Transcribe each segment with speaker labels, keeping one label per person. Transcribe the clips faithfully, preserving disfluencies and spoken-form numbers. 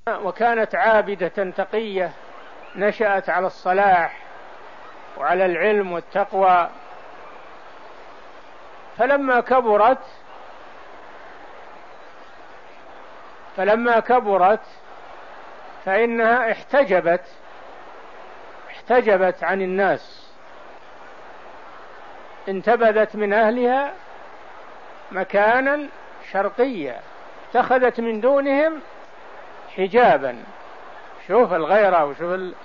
Speaker 1: وكانت عابدة تقية نشأت على الصلاح وعلى العلم والتقوى، فلما كبرت فلما كبرت فإنها احتجبت احتجبت عن الناس، انتبذت من أهلها مكانا شرقيا، اتخذت من دونهم حجابا. شوف الغيرة وشوف ال...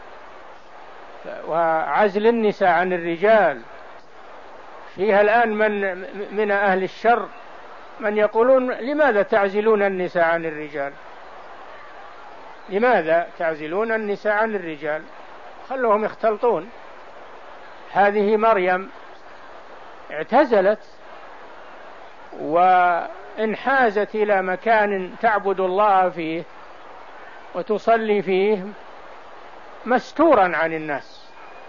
Speaker 1: وعزل النساء عن الرجال. فيها الآن من من أهل الشر من يقولون لماذا تعزلون النساء عن الرجال؟ لماذا تعزلون النساء عن الرجال؟ خلوهم يختلطون. هذه مريم اعتزلت وانحازت إلى مكان تعبد الله فيه وتصلي فيه مستورا عن الناس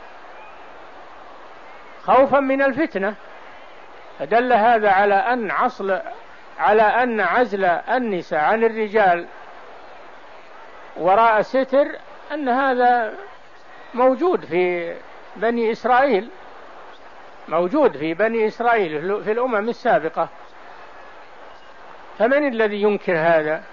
Speaker 1: خوفا من الفتنة. فدل هذا على أن عصل على أن عزل النساء عن الرجال وراء ستر أن هذا موجود في بني إسرائيل، موجود في بني إسرائيل في الأمم السابقة. فمن الذي ينكر هذا؟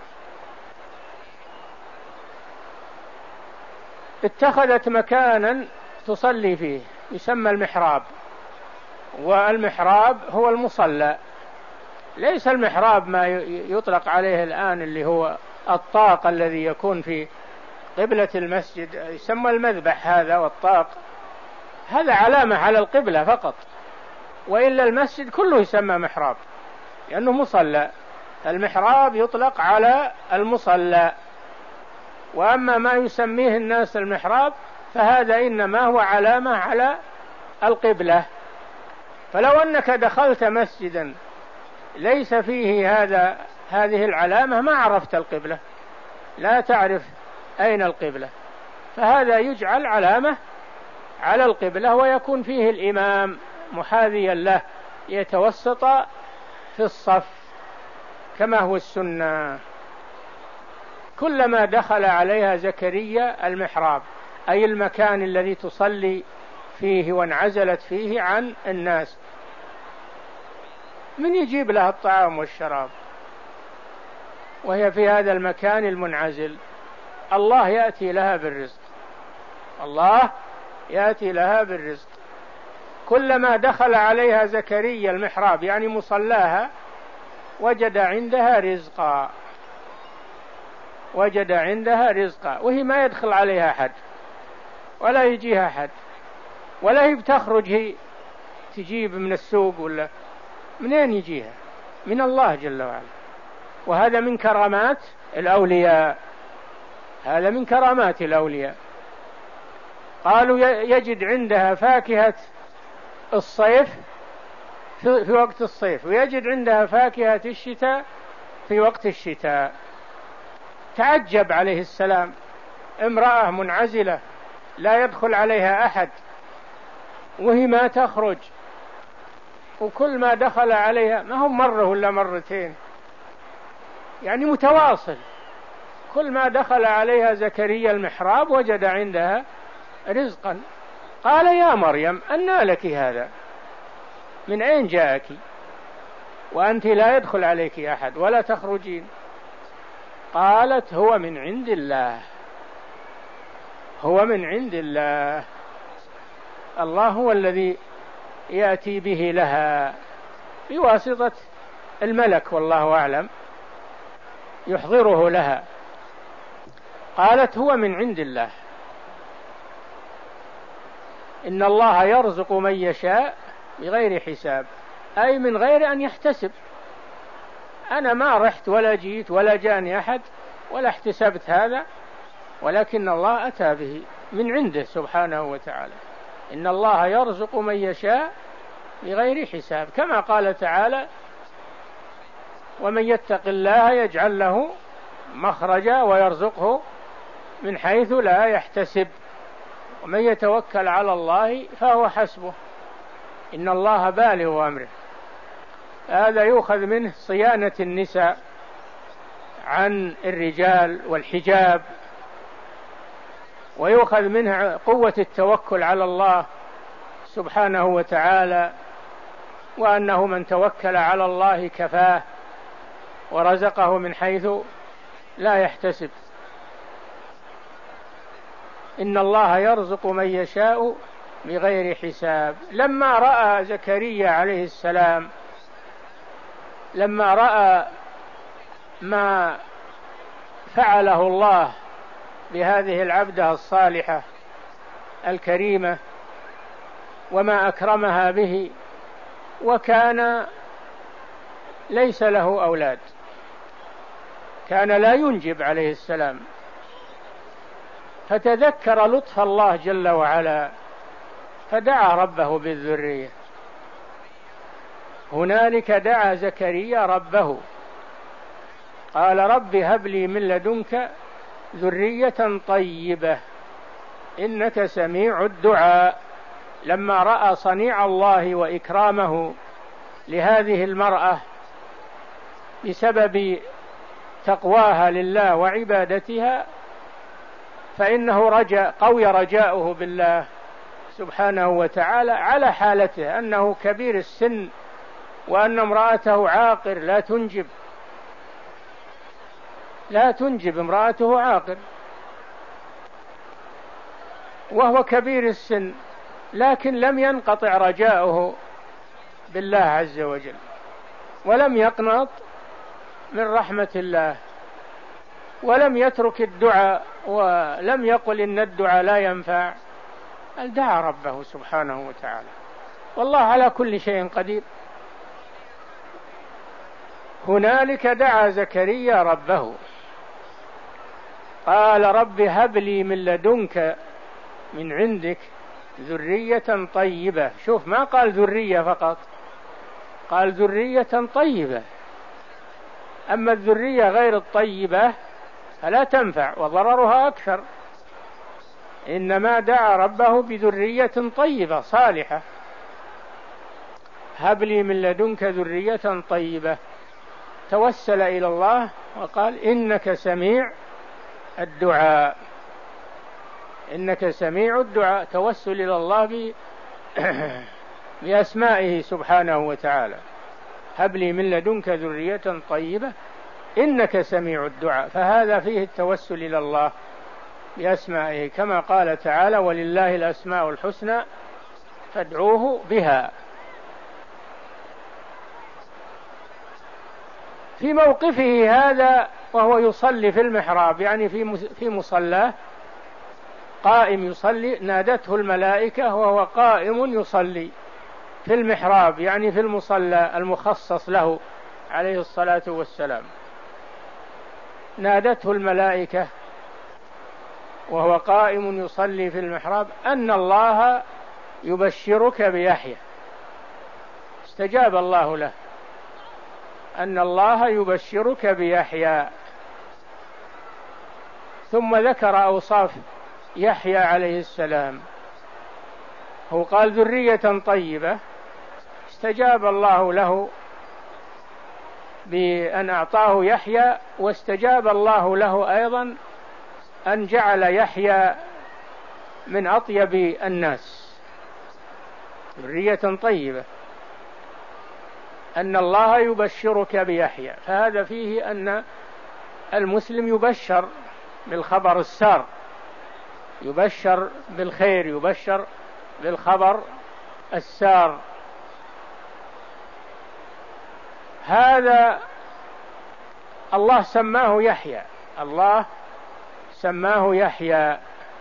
Speaker 1: اتخذت مكانا تصلي فيه يسمى المحراب، والمحراب هو المصلى، ليس المحراب ما يطلق عليه الآن اللي هو الطاق الذي يكون في قبلة المسجد، يسمى المذبح هذا، والطاق هذا علامة على القبلة فقط، وإلا المسجد كله يسمى محراب لأنه مصلى. المحراب يطلق على المصلى، وأما ما يسميه الناس المحراب فهذا إنما هو علامة على القبلة. فلو أنك دخلت مسجدا ليس فيه هذا هذه العلامة ما عرفت القبلة، لا تعرف أين القبلة، فهذا يجعل علامة على القبلة، ويكون فيه الإمام محاذيا له يتوسط في الصف كما هو السنة. كلما دخل عليها زكريا المحراب أي المكان الذي تصلي فيه وانعزلت فيه عن الناس، من يجيب لها الطعام والشراب وهي في هذا المكان المنعزل؟ الله يأتي لها بالرزق، الله يأتي لها بالرزق. كلما دخل عليها زكريا المحراب يعني مصلاها وجد عندها رزقا، وجد عندها رزقا، وهي ما يدخل عليها أحد ولا يجيها أحد، ولا هي بتخرج هي تجيب من السوق، ولا منين يجيها؟ من الله جل وعلا. وهذا من كرامات الأولياء، هذا من كرامات الأولياء. قالوا يجد عندها فاكهة الصيف في وقت الصيف، ويجد عندها فاكهة الشتاء في وقت الشتاء. تعجب عليه السلام، امرأة منعزلة لا يدخل عليها أحد وهي ما تخرج، وكل ما دخل عليها ما هم مرة ولا مرتين، يعني متواصل، كل ما دخل عليها زكريا المحراب وجد عندها رزقا. قال يا مريم أنى لك هذا؟ من أين جاءك وأنت لا يدخل عليك أحد ولا تخرجين؟ قالت هو من عند الله، هو من عند الله، الله هو الذي يأتي به لها بواسطة الملك والله أعلم يحضره لها. قالت هو من عند الله، إن الله يرزق من يشاء بغير حساب، أي من غير أن يحتسب. أنا ما رحت ولا جيت ولا جاني أحد ولا احتسبت هذا، ولكن الله أتى به من عنده سبحانه وتعالى. إن الله يرزق من يشاء بغير حساب، كما قال تعالى ومن يتق الله يجعل له مخرجا ويرزقه من حيث لا يحتسب، ومن يتوكل على الله فهو حسبه، إن الله بالغ أمره. هذا يؤخذ منه صيانة النساء عن الرجال والحجاب، ويؤخذ منها قوة التوكل على الله سبحانه وتعالى، وأنه من توكل على الله كفاه ورزقه من حيث لا يحتسب. إن الله يرزق من يشاء بغير حساب. لما رأى زكريا عليه السلام لما رأى ما فعله الله بهذه العبدة الصالحة الكريمة وما أكرمها به، وكان ليس له أولاد، كان لا ينجب عليه السلام، فتذكر لطف الله جل وعلا فدعا ربه بالذرية. هنالك دعا زكريا ربه قال رب هب لي من لدنك ذرية طيبة إنك سميع الدعاء. لما رأى صنيع الله وإكرامه لهذه المرأة بسبب تقواها لله وعبادتها، فإنه رجاء قوي رجاؤه بالله سبحانه وتعالى على حالته أنه كبير السن، وأن امرأته عاقر لا تنجب لا تنجب امرأته عاقر وهو كبير السن، لكن لم ينقطع رجاؤه بالله عز وجل، ولم يقنط من رحمة الله، ولم يترك الدعاء، ولم يقل إن الدعاء لا ينفع، بل دعا ربه سبحانه وتعالى، والله على كل شيء قدير. هنالك دعا زكريا ربه قال رب هب لي من لدنك من عندك ذرية طيبة. شوف، ما قال ذرية فقط، قال ذرية طيبة. أما الذرية غير الطيبة فلا تنفع وضررها أكثر، إنما دعا ربه بذرية طيبة صالحة. هب لي من لدنك ذرية طيبة، توسل إلى الله وقال إنك سميع الدعاء، إنك سميع الدعاء، توسل إلى الله ب... بأسمائه سبحانه وتعالى. هب لي من لدنك ذرية طيبة إنك سميع الدعاء، فهذا فيه التوسل إلى الله بأسمائه، كما قال تعالى ولله الأسماء الحسنى فادعوه بها. في موقفه هذا وهو يصلي في المحراب، يعني في في مصلاه قائم يصلي، نادته الملائكة وهو قائم يصلي في المحراب، يعني في المصلى المخصص له عليه الصلاة والسلام. نادته الملائكة وهو قائم يصلي في المحراب أن الله يبشرك بيحيى. استجاب الله له، أن الله يبشرك بيحيى. ثم ذكر أوصاف يحيى عليه السلام، هو قال ذرية طيبة، استجاب الله له بأن أعطاه يحيى، واستجاب الله له أيضا أن جعل يحيى من أطيب الناس. ذرية طيبة، أن الله يبشرك بيحيى، فهذا فيه أن المسلم يبشر بالخبر السار، يبشر بالخير، يبشر بالخبر السار. هذا الله سماه يحيى، الله سماه يحيى،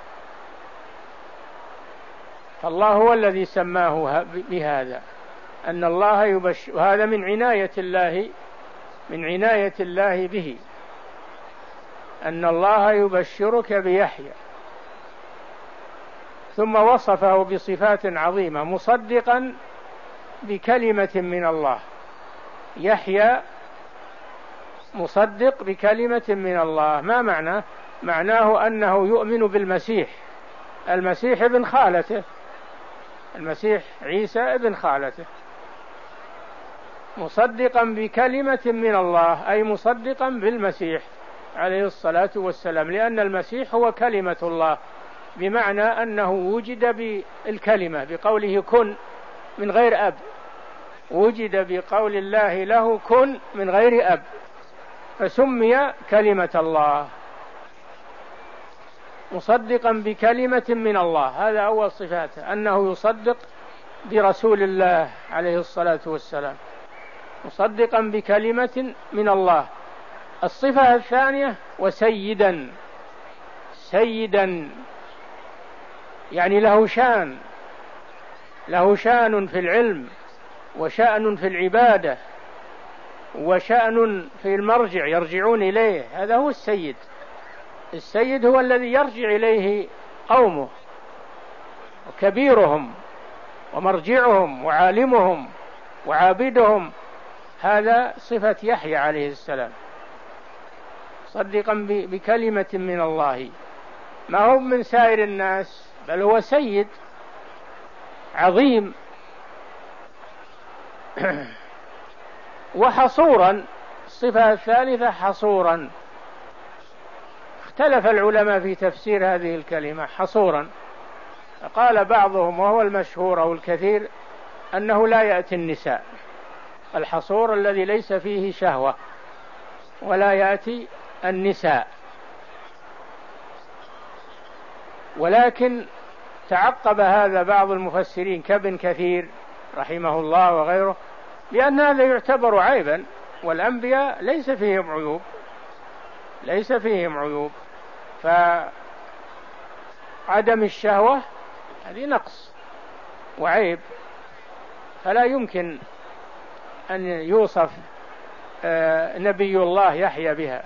Speaker 1: فالله هو الذي سماه بهذا، أن الله يبشر. هذا من عناية الله من عناية الله به، أن الله يبشرك بيحيى. ثم وصفه بصفات عظيمة، مصدقا بكلمة من الله. يحيى مصدق بكلمة من الله، ما معناه؟ معناه أنه يؤمن بالمسيح، المسيح ابن خالته، المسيح عيسى ابن خالته، مصدقا بكلمة من الله، أي مصدقا بالمسيح عليه الصلاة والسلام، لأن المسيح هو كلمة الله، بمعنى أنه وجد بالكلمة بقوله كن من غير أب، وجد بقول الله له كن من غير أب، فسمي كلمة الله. مصدقا بكلمة من الله، هذا أول صفاته، أنه يصدق برسول الله عليه الصلاة والسلام، مصدقا بكلمة من الله. الصفة الثانية وسيدا، سيدا يعني له شان، له شان في العلم، وشأن في العبادة، وشأن في المرجع يرجعون إليه، هذا هو السيد. السيد هو الذي يرجع إليه قومه وكبيرهم ومرجعهم وعالمهم وعابدهم، هذا صفة يحيى عليه السلام، صدقا بكلمة من الله، ما هو من سائر الناس، بل هو سيد عظيم. وحصورا، الصفة الثالثة حصورا، اختلف العلماء في تفسير هذه الكلمة حصورا، قال بعضهم وهو المشهور أو الكثير أنه لا يأتي النساء، الحصور الذي ليس فيه شهوة، ولا يأتي النساء. ولكن تعقب هذا بعض المفسرين كابن كثير رحمه الله وغيره بأن هذا يعتبر عيبا، والأنبياء ليس فيهم عيوب، ليس فيهم عيوب، فعدم الشهوة هذه نقص وعيب، فلا يمكن أن يوصف نبي الله يحيى بها.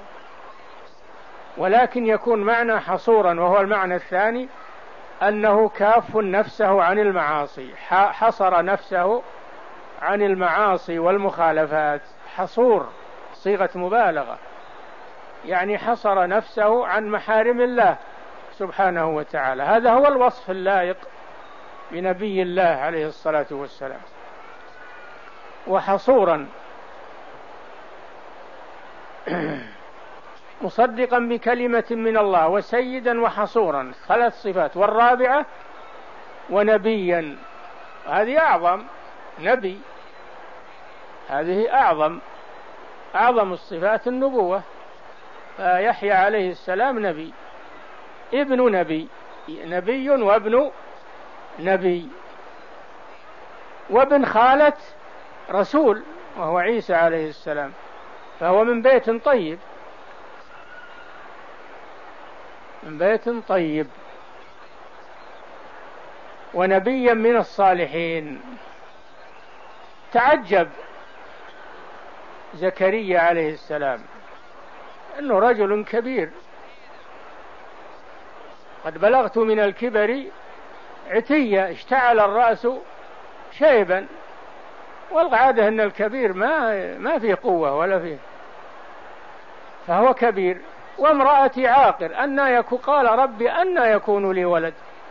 Speaker 1: ولكن يكون معنى حصورا، وهو المعنى الثاني، أنه كاف نفسه عن المعاصي، حصر نفسه عن المعاصي والمخالفات، حصور صيغة مبالغة، يعني حصر نفسه عن محارم الله سبحانه وتعالى. هذا هو الوصف اللائق بنبي الله عليه الصلاة والسلام. وحصورا مصدقا بكلمة من الله، وسيدا وحصورا، ثلاث صفات. والرابعة ونبيا، هذه أعظم، نبي، هذه أعظم أعظم الصفات النبوة، فيحيى عليه السلام نبي، ابن نبي، نبي وابن نبي، وابن خالة رسول وهو عيسى عليه السلام، فهو من بيت طيب، من بيت طيب، ونبيا من الصالحين. تعجب زكريا عليه السلام أنه رجل كبير، قد بلغت من الكبر عتية، اشتعل الرأس شيبا، والعادة أن الكبير ما ما فيه قوة ولا فيه، فهو كبير، وامرأتي عاقر، أن يكون، قال ربي أن يكون لي ولد،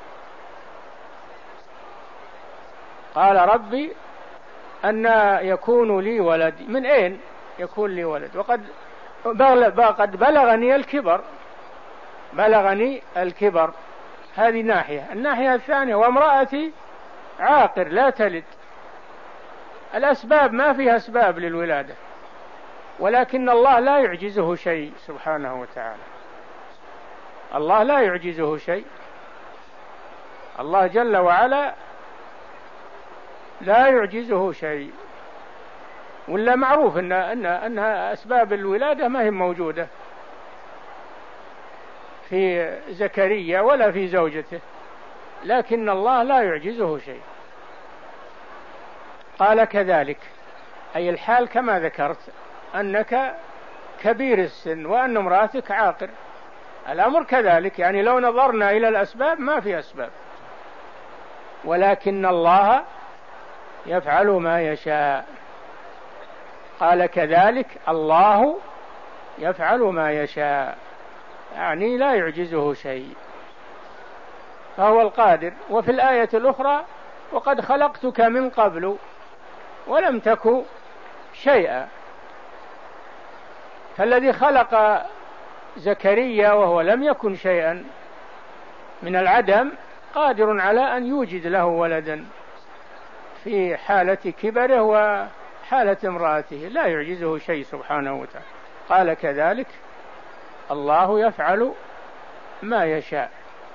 Speaker 1: قال ربي أن يكون لي ولد، من أين يكون لي ولد، وقد قد بلغني الكبر، بلغني الكبر. هذه ناحية. الناحية الثانية وامرأتي عاقر لا تلد، الأسباب ما فيها أسباب للولادة، ولكن الله لا يعجزه شيء سبحانه وتعالى، الله لا يعجزه شيء، الله جل وعلا لا يعجزه شيء. ولا معروف أن أن أن أسباب الولادة ما هي موجودة في زكريا ولا في زوجته، لكن الله لا يعجزه شيء. قال كذلك، أي الحال كما ذكرت، أنك كبير السن وأن امرأتك عاقر، الأمر كذلك، يعني لو نظرنا إلى الأسباب ما في أسباب، ولكن الله يفعل ما يشاء. قال كذلك الله يفعل ما يشاء، يعني لا يعجزه شيء، فهو القادر. وفي الآية الأخرى وقد خلقتك من قبل ولم تك شيئا. فالذي خلق زكريا وهو لم يكن شيئا من العدم قادر على أن يوجد له ولدا في حالة كبره وحالة امرأته، لا يعجزه شيء سبحانه وتعالى. قال كذلك الله يفعل ما يشاء.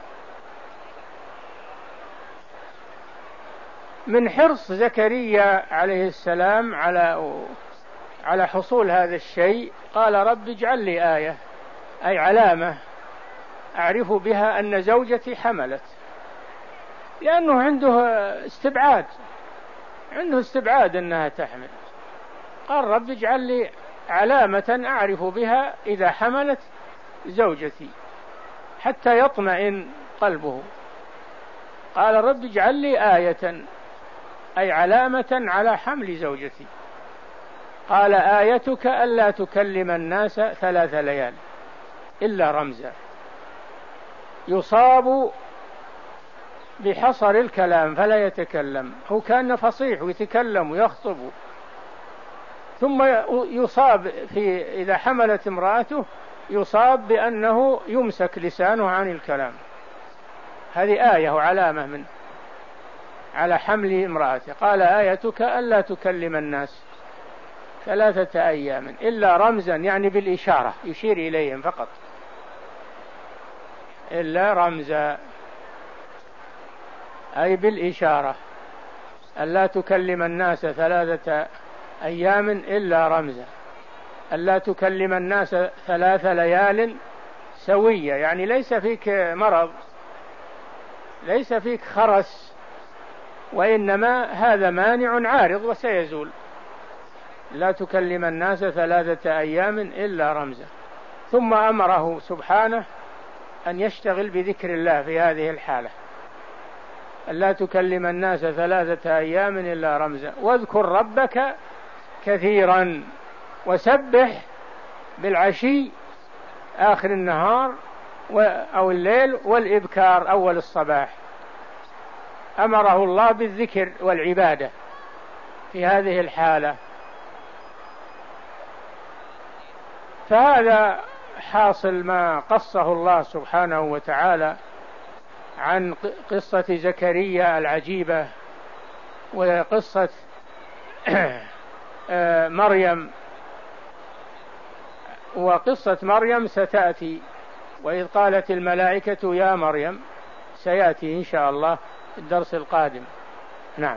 Speaker 1: من حرص زكريا عليه السلام على على حصول هذا الشيء قال رب اجعل لي آية، أي علامة أعرف بها أن زوجتي حملت، لأنه عنده استبعاد عنده استبعاد أنها تحمل. قال رب اجعل لي علامة أعرف بها إذا حملت زوجتي حتى يطمئن قلبه. قال رب اجعل لي آية، أي علامة على حمل زوجتي. قال آيتك ألا تكلم الناس ثلاث ليال إلا رمزا. يصاب بحصر الكلام فلا يتكلم، هو كان فصيح ويتكلم ويخطب، ثم يصاب في إذا حملت امرأته يصاب بأنه يمسك لسانه عن الكلام. هذه آية وعلامة من على حمل امرأته. قال آيتك ألا تكلم الناس ثلاثة أيام إلا رمزا، يعني بالإشارة يشير إليهم فقط، إلا رمزا أي بالإشارة. ألا تكلم الناس ثلاثة أيام إلا رمزا، ألا تكلم الناس ثلاث ليال سوية، يعني ليس فيك مرض، ليس فيك خرس، وإنما هذا مانع عارض وسيزول. لا تكلم الناس ثلاثة أيام إلا رمزا. ثم أمره سبحانه أن يشتغل بذكر الله في هذه الحالة، ألا تكلم الناس ثلاثة أيام إلا رمزا، واذكر ربك كثيرا وسبح بالعشي آخر النهار أو الليل والإبكار أول الصباح. أمره الله بالذكر والعبادة في هذه الحالة. فهذا حاصل ما قصه الله سبحانه وتعالى عن قصة زكريا العجيبة وقصة مريم. وقصة مريم ستأتي، وإذ قالت الملائكة يا مريم، سيأتي إن شاء الله في الدرس القادم. نعم.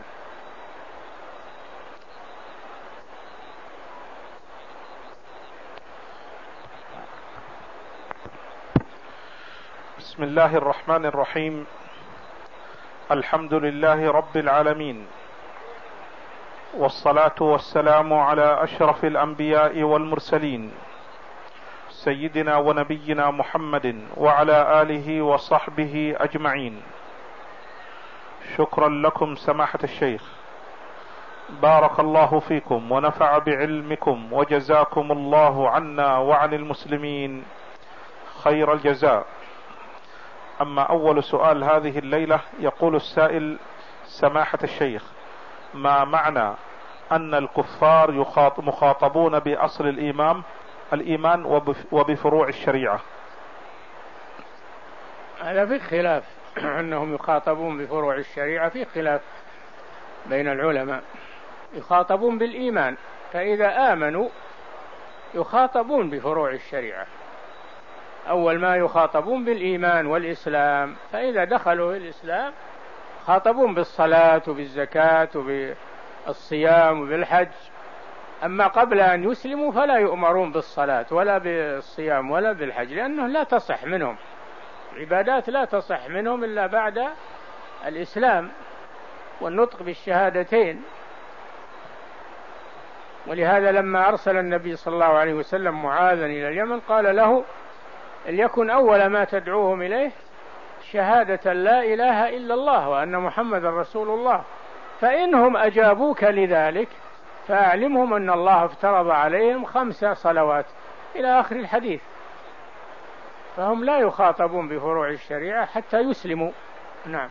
Speaker 2: بسم الله الرحمن الرحيم. الحمد لله رب العالمين، والصلاة والسلام على أشرف الأنبياء والمرسلين سيدنا ونبينا محمد وعلى آله وصحبه أجمعين. شكرا لكم سماحة الشيخ، بارك الله فيكم ونفع بعلمكم، وجزاكم الله عنا وعن المسلمين خير الجزاء. أما أول سؤال هذه الليلة، يقول السائل: سماحة الشيخ، ما معنى أن الكفار مخاطبون بأصل الإيمان الإيمان وبفروع الشريعة؟
Speaker 1: هذا في خلاف أنهم يخاطبون بفروع الشريعة، في خلاف بين العلماء. يخاطبون بالإيمان، فإذا آمنوا يخاطبون بفروع الشريعة. أول ما يخاطبون بالإيمان والإسلام، فإذا دخلوا الإسلام خاطبون بالصلاة وبالزكاة وبالصيام وبالحج. أما قبل أن يسلموا فلا يؤمرون بالصلاة ولا بالصيام ولا بالحج، لأنه لا تصح منهم العبادات، لا تصح منهم إلا بعد الإسلام والنطق بالشهادتين. ولهذا لما أرسل النبي صلى الله عليه وسلم معاذا إلى اليمن قال له: ليكن أول ما تدعوهم إليه شهادة لا إله إلا الله وأن محمد رسول الله، فإنهم أجابوك لذلك فأعلمهم أن الله افترض عليهم خمس صلوات إلى آخر الحديث. فهم لا يخاطبون بفروع الشريعة حتى يسلموا. نعم.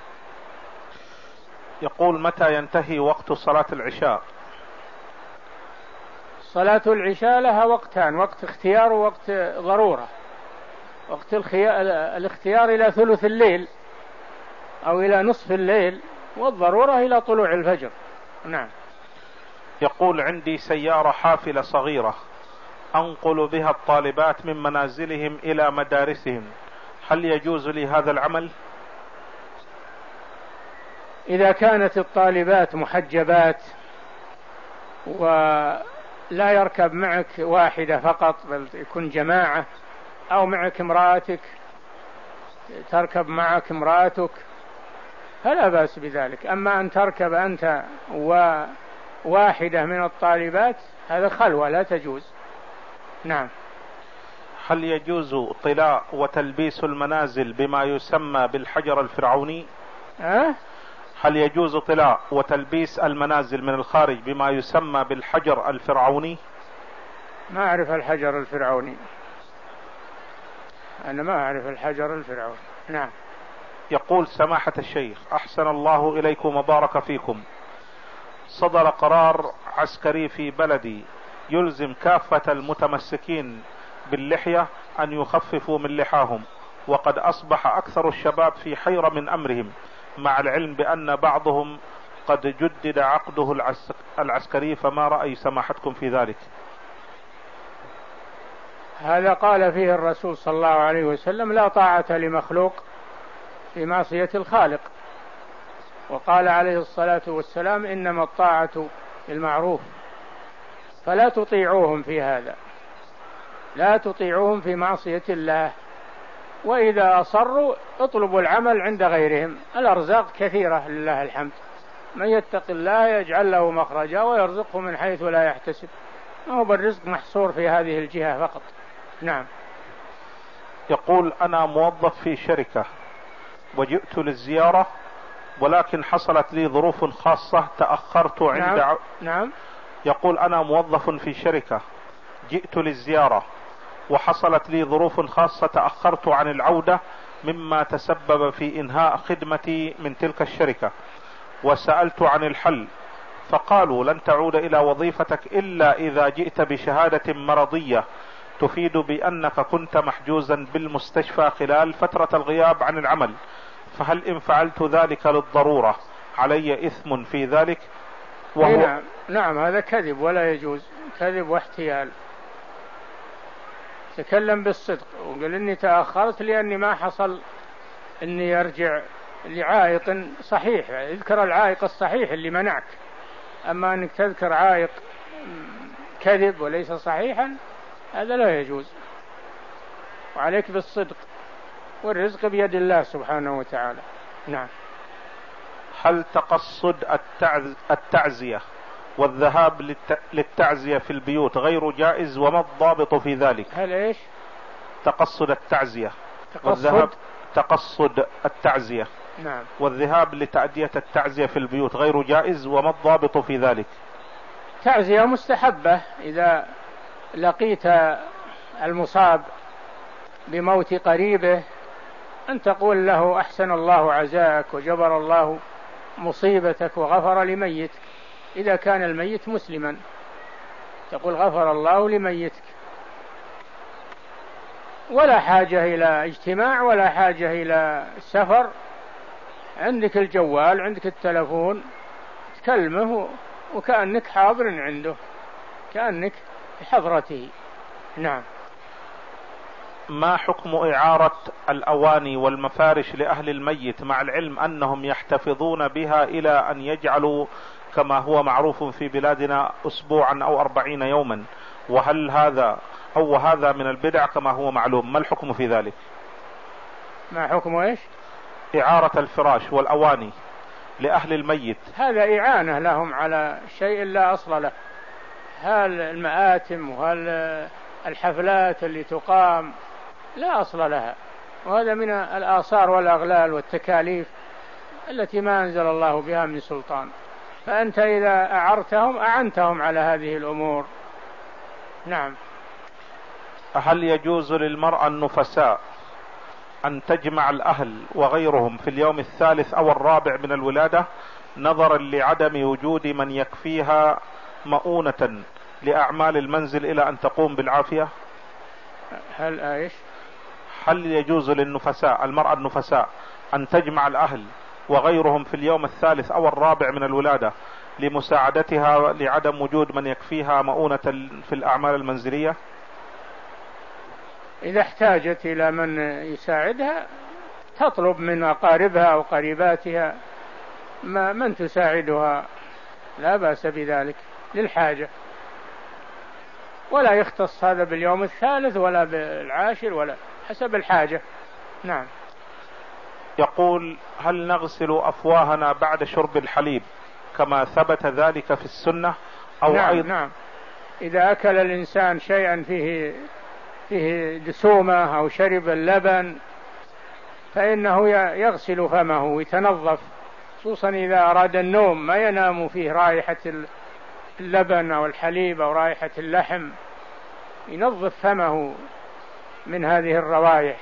Speaker 2: يقول: متى ينتهي وقت صلاة العشاء؟
Speaker 1: صلاة العشاء لها وقتان، وقت اختيار ووقت ضرورة. وقت الاختيار إلى ثلث الليل أو إلى نصف الليل، والضرورة إلى طلوع الفجر. نعم.
Speaker 2: يقول عندي سيارة حافلة صغيرة أنقل بها الطالبات من منازلهم إلى مدارسهم، هل يجوز لي هذا العمل؟
Speaker 1: إذا كانت الطالبات محجبات ولا يركب معك واحدة فقط بل يكون جماعة، أو معك امرأتك تركب معك امرأتك، فلا بأس بذلك. أما أن تركب أنت وواحدة من الطالبات هذا خلوة لا تجوز. نعم.
Speaker 2: هل يجوز طلاء وتلبيس المنازل بما يسمى بالحجر الفرعوني؟
Speaker 1: أه؟
Speaker 2: هل يجوز طلاء وتلبيس المنازل من الخارج بما يسمى بالحجر الفرعوني؟
Speaker 1: ما أعرف الحجر الفرعوني، أنا ما أعرف الحجر الفرعوني. نعم.
Speaker 2: يقول سماحة الشيخ أحسن الله إليكم وبارك فيكم، صدر قرار عسكري في بلدي يلزم كافة المتمسكين باللحية أن يخففوا من لحاهم، وقد أصبح أكثر الشباب في حيرة من أمرهم، مع العلم بأن بعضهم قد جدد عقده العسكري، فما رأي سماحتكم في ذلك؟
Speaker 1: هذا قال فيه الرسول صلى الله عليه وسلم: لا طاعة لمخلوق في معصية الخالق. وقال عليه الصلاة والسلام: إنما الطاعة بالمعروف. فلا تطيعوهم في هذا، لا تطيعوهم في معصية الله، وإذا أصروا اطلبوا العمل عند غيرهم. الأرزاق كثيرة لله الحمد، من يتق الله يجعل له مخرجا ويرزقه من حيث لا يحتسب، ما هو بالرزق محصور في هذه الجهة فقط. نعم.
Speaker 2: يقول أنا موظف في شركة وجئت للزيارة، ولكن حصلت لي ظروف خاصة تأخرت عند
Speaker 1: نعم.
Speaker 2: ع...
Speaker 1: نعم.
Speaker 2: يقول أنا موظف في شركة جئت للزيارة وحصلت لي ظروف خاصة تأخرت عن العودة، مما تسبب في إنهاء خدمتي من تلك الشركة، وسألت عن الحل فقالوا لن تعود إلى وظيفتك إلا إذا جئت بشهادة مرضية تفيد بأنك كنت محجوزا بالمستشفى خلال فترة الغياب عن العمل، فهل إن فعلت ذلك للضرورة علي إثم في ذلك؟
Speaker 1: وهو نعم. نعم هذا كذب ولا يجوز، كذب واحتيال. تكلم بالصدق وقال إني تأخرت لأني ما حصل إني يرجع لعائق صحيح، اذكر العائق الصحيح اللي منعك. أما أنك تذكر عائق كذب وليس صحيحا هذا لا يجوز. وعليك بالصدق، والرزق بيد الله سبحانه وتعالى. نعم.
Speaker 2: هل تقصد التعز... التعزية والذهاب للتعزية في البيوت غير جائز، وما الضابط في ذلك؟
Speaker 1: هل إيش؟
Speaker 2: تقصد التعزية
Speaker 1: تقصد
Speaker 2: والذهاب تقصد التعزية
Speaker 1: نعم.
Speaker 2: والذهاب لتأدية التعزية في البيوت غير جائز، وما الضابط في ذلك؟
Speaker 1: تعزية مستحبة إذا لقيت المصاب بموت قريبه أن تقول له: أحسن الله عزاك وجبر الله مصيبتك وغفر لميتك. إذا كان الميت مسلما تقول: غفر الله لميتك. ولا حاجة إلى اجتماع ولا حاجة إلى سفر، عندك الجوال عندك التلفون تكلمه وكأنك حاضر عنده، كأنك في حضرته. نعم.
Speaker 2: ما حكم إعارة الأواني والمفارش لأهل الميت، مع العلم أنهم يحتفظون بها إلى أن يجعلوا كما هو معروف في بلادنا أسبوعا أو أربعين يوما، وهل هذا أو هذا من البدع كما هو معلوم؟ ما الحكم في ذلك؟
Speaker 1: ما حكم إيش؟
Speaker 2: إعارة الفراش والأواني لأهل الميت.
Speaker 1: هذا إعانة لهم على شيء لا أصل له. هل المآتم وهل الحفلات اللي تقام لا أصل لها، وهذا من الآثار والأغلال والتكاليف التي ما أنزل الله بها من سلطان. فأنت إذا أعرتهم أعنتهم على هذه الأمور. نعم.
Speaker 2: هل يجوز للمرأة النفساء أن تجمع الأهل وغيرهم في اليوم الثالث أو الرابع من الولادة، نظرا لعدم وجود من يكفيها مؤونة لأعمال المنزل إلى أن تقوم بالعافية؟
Speaker 1: هل ايش؟
Speaker 2: هل يجوز للنفساء المرأة النفساء أن تجمع الأهل وغيرهم في اليوم الثالث أو الرابع من الولادة لمساعدتها لعدم وجود من يكفيها مؤونة في الأعمال المنزلية؟
Speaker 1: إذا احتاجت إلى من يساعدها تطلب من أقاربها أو قريباتها ما من تساعدها، لا بأس بذلك للحاجة، ولا يختص هذا باليوم الثالث ولا بالعاشر، ولا حسب الحاجة. نعم.
Speaker 2: يقول: هل نغسل أفواهنا بعد شرب الحليب كما ثبت ذلك في السنة أو
Speaker 1: نعم
Speaker 2: أيضا؟
Speaker 1: نعم، إذا أكل الإنسان شيئا فيه فيه دسومة أو شرب اللبن فإنه يغسل فمه ويتنظف، خصوصا إذا أراد النوم ما ينام فيه رائحة اللبن أو الحليب أو رائحة اللحم، ينظف فمه من هذه الروائح.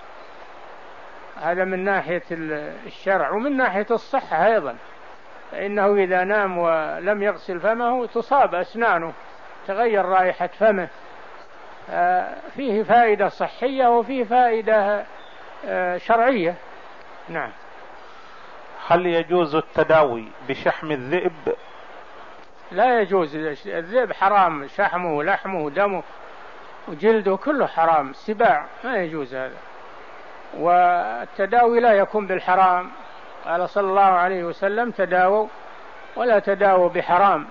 Speaker 1: هذا من ناحية الشرع، ومن ناحية الصحة أيضا، فإنه إذا نام ولم يغسل فمه تصاب أسنانه، تغير رائحة فمه، فيه فائدة صحية وفيه فائدة شرعية. نعم.
Speaker 2: هل يجوز التداوي بشحم الذئب؟
Speaker 1: لا يجوز، الذئب حرام، شحمه ولحمه ودمه وجلده كله حرام، السباع ما يجوز هذا، والتداوي لا يكون بالحرام. قال صلى الله عليه وسلم: تداووا ولا تداووا بحرام.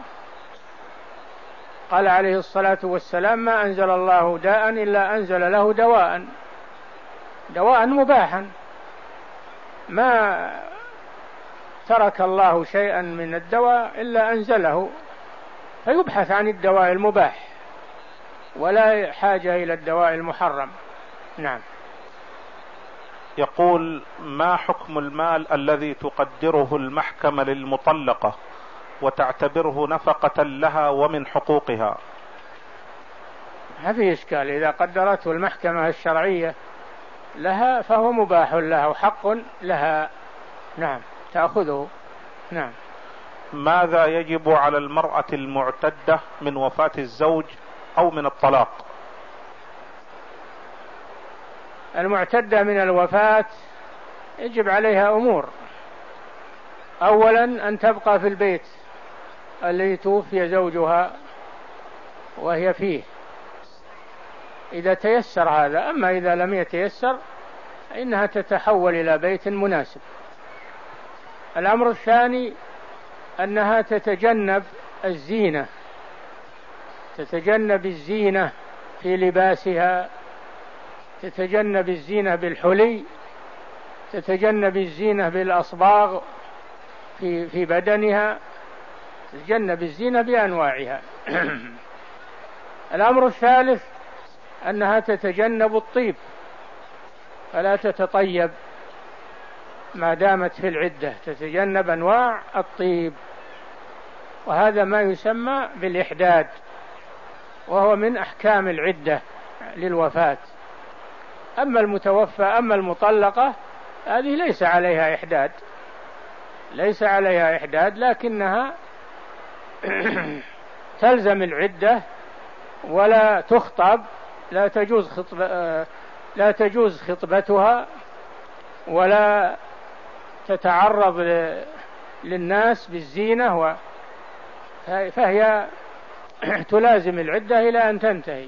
Speaker 1: قال عليه الصلاة والسلام: ما أنزل الله داء إلا أنزل له دواء، دواء مباحا، ما ترك الله شيئا من الدواء إلا أنزله، فيبحث عن الدواء المباح ولا حاجة إلى الدواء المحرم. نعم.
Speaker 2: يقول: ما حكم المال الذي تقدره المحكمة للمطلقة وتعتبره نفقة لها ومن حقوقها؟
Speaker 1: ما في إشكال، إذا قدرته المحكمة الشرعية لها فهو مباح لها وحق لها. نعم، تأخذه. نعم.
Speaker 2: ماذا يجب على المرأة المعتدة من وفاة الزوج أو من الطلاق؟
Speaker 1: المعتدة من الوفاة يجب عليها أمور: أولا أن تبقى في البيت الذي توفي زوجها وهي فيه إذا تيسر هذا، أما إذا لم يتيسر فإنها تتحول إلى بيت مناسب. الأمر الثاني أنها تتجنب الزينة، تتجنب الزينة في لباسها، تتجنب الزينة بالحلي، تتجنب الزينة بالأصباغ في في بدنها، تتجنب الزينة بأنواعها. الأمر الثالث أنها تتجنب الطيب، فلا تتطيب ما دامت في العدة، تتجنب أنواع الطيب، وهذا ما يسمى بالإحداد، وهو من أحكام العدة للوفاة. أما المتوفى أما المطلقة هذه ليس عليها إحداد، ليس عليها إحداد، لكنها تلزم العدة ولا تخطب، لا تجوز خطب لا تجوز خطبتها ولا تتعرض للناس بالزينة، فهي تلازم العدة إلى أن تنتهي.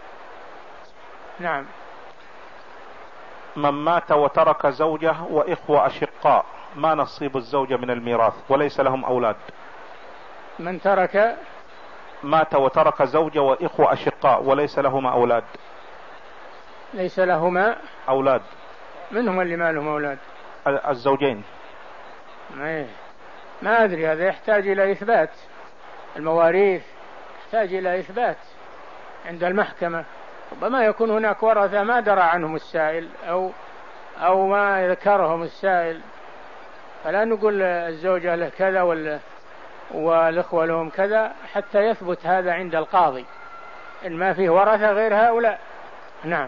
Speaker 1: نعم.
Speaker 2: من مات وترك زوجة وإخوة أشقاء ما نصيب الزوجة من الميراث وليس لهم أولاد؟
Speaker 1: من ترك
Speaker 2: مات وترك زوجة وإخوة أشقاء وليس لهما أولاد،
Speaker 1: ليس لهما
Speaker 2: أولاد،
Speaker 1: من هم اللي ما لهم أولاد؟
Speaker 2: الزوجين.
Speaker 1: ما, ما أدري، هذا يحتاج إلى إثبات، المواريث يحتاج إلى إثبات عند المحكمة، ربما يكون هناك ورثة ما درى عنهم السائل أو أو ما ذكرهم السائل، فلا نقول الزوجة له كذا والإخوة لهم كذا حتى يثبت هذا عند القاضي إن ما فيه ورثة غير هؤلاء. نعم.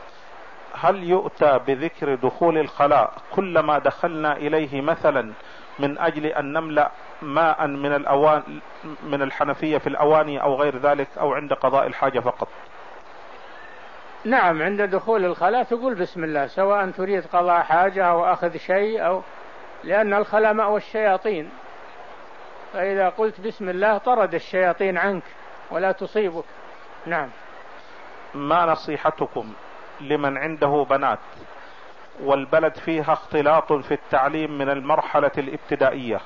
Speaker 2: هل يؤتى بذكر دخول الخلاء كلما دخلنا إليه مثلا من أجل أن نملأ ماء من الأوان من الحنفية في الأواني أو غير ذلك، أو عند قضاء الحاجة فقط؟
Speaker 1: نعم، عند دخول الخلاء تقول بسم الله، سواء تريد قضاء حاجة أو أخذ شيء، أو لأن الخلاء مأوى الشياطين، فإذا قلت بسم الله طرد الشياطين عنك ولا تصيبك. نعم.
Speaker 2: ما نصيحتكم لمن عنده بنات والبلد فيها اختلاط في التعليم من المرحلة الابتدائية؟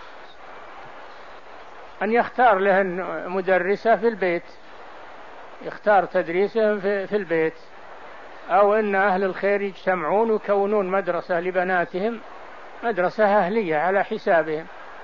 Speaker 1: أن يختار له مدرسة في البيت، يختار تدريسهم في البيت، أو أن أهل الخير يجتمعون ويكونون مدرسة لبناتهم، مدرسة أهلية على حسابهم.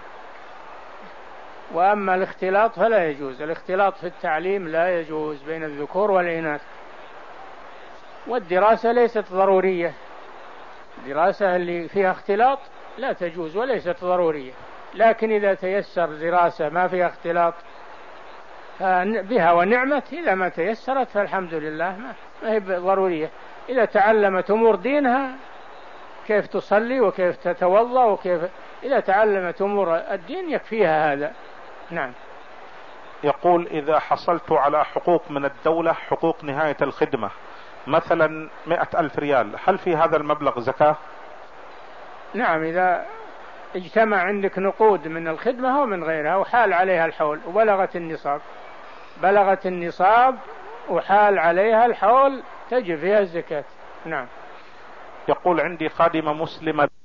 Speaker 1: وأما الاختلاط فلا يجوز، الاختلاط في التعليم لا يجوز بين الذكور والإناث. والدراسة ليست ضرورية، الدراسة اللي فيها اختلاط لا تجوز وليست ضرورية، لكن إذا تيسر دراسة ما فيها اختلاط بها ونعمت، إذا ما تيسرت فالحمد لله، ما هي ضرورية. إذا تعلمت أمور دينها كيف تصلي وكيف تتوضأ وكيف، إذا تعلمت أمور الدين يكفيها هذا. نعم.
Speaker 2: يقول: إذا حصلت على حقوق من الدولة، حقوق نهاية الخدمة، مثلا مئة ألف ريال، هل في هذا المبلغ زكاة؟
Speaker 1: نعم، إذا اجتمع عندك نقود من الخدمة ومن غيرها وحال عليها الحول وبلغت النصاب، بلغت النصاب وحال عليها الحول تجب فيها الزكاة. نعم.
Speaker 2: يقول: عندي خادمة مسلمة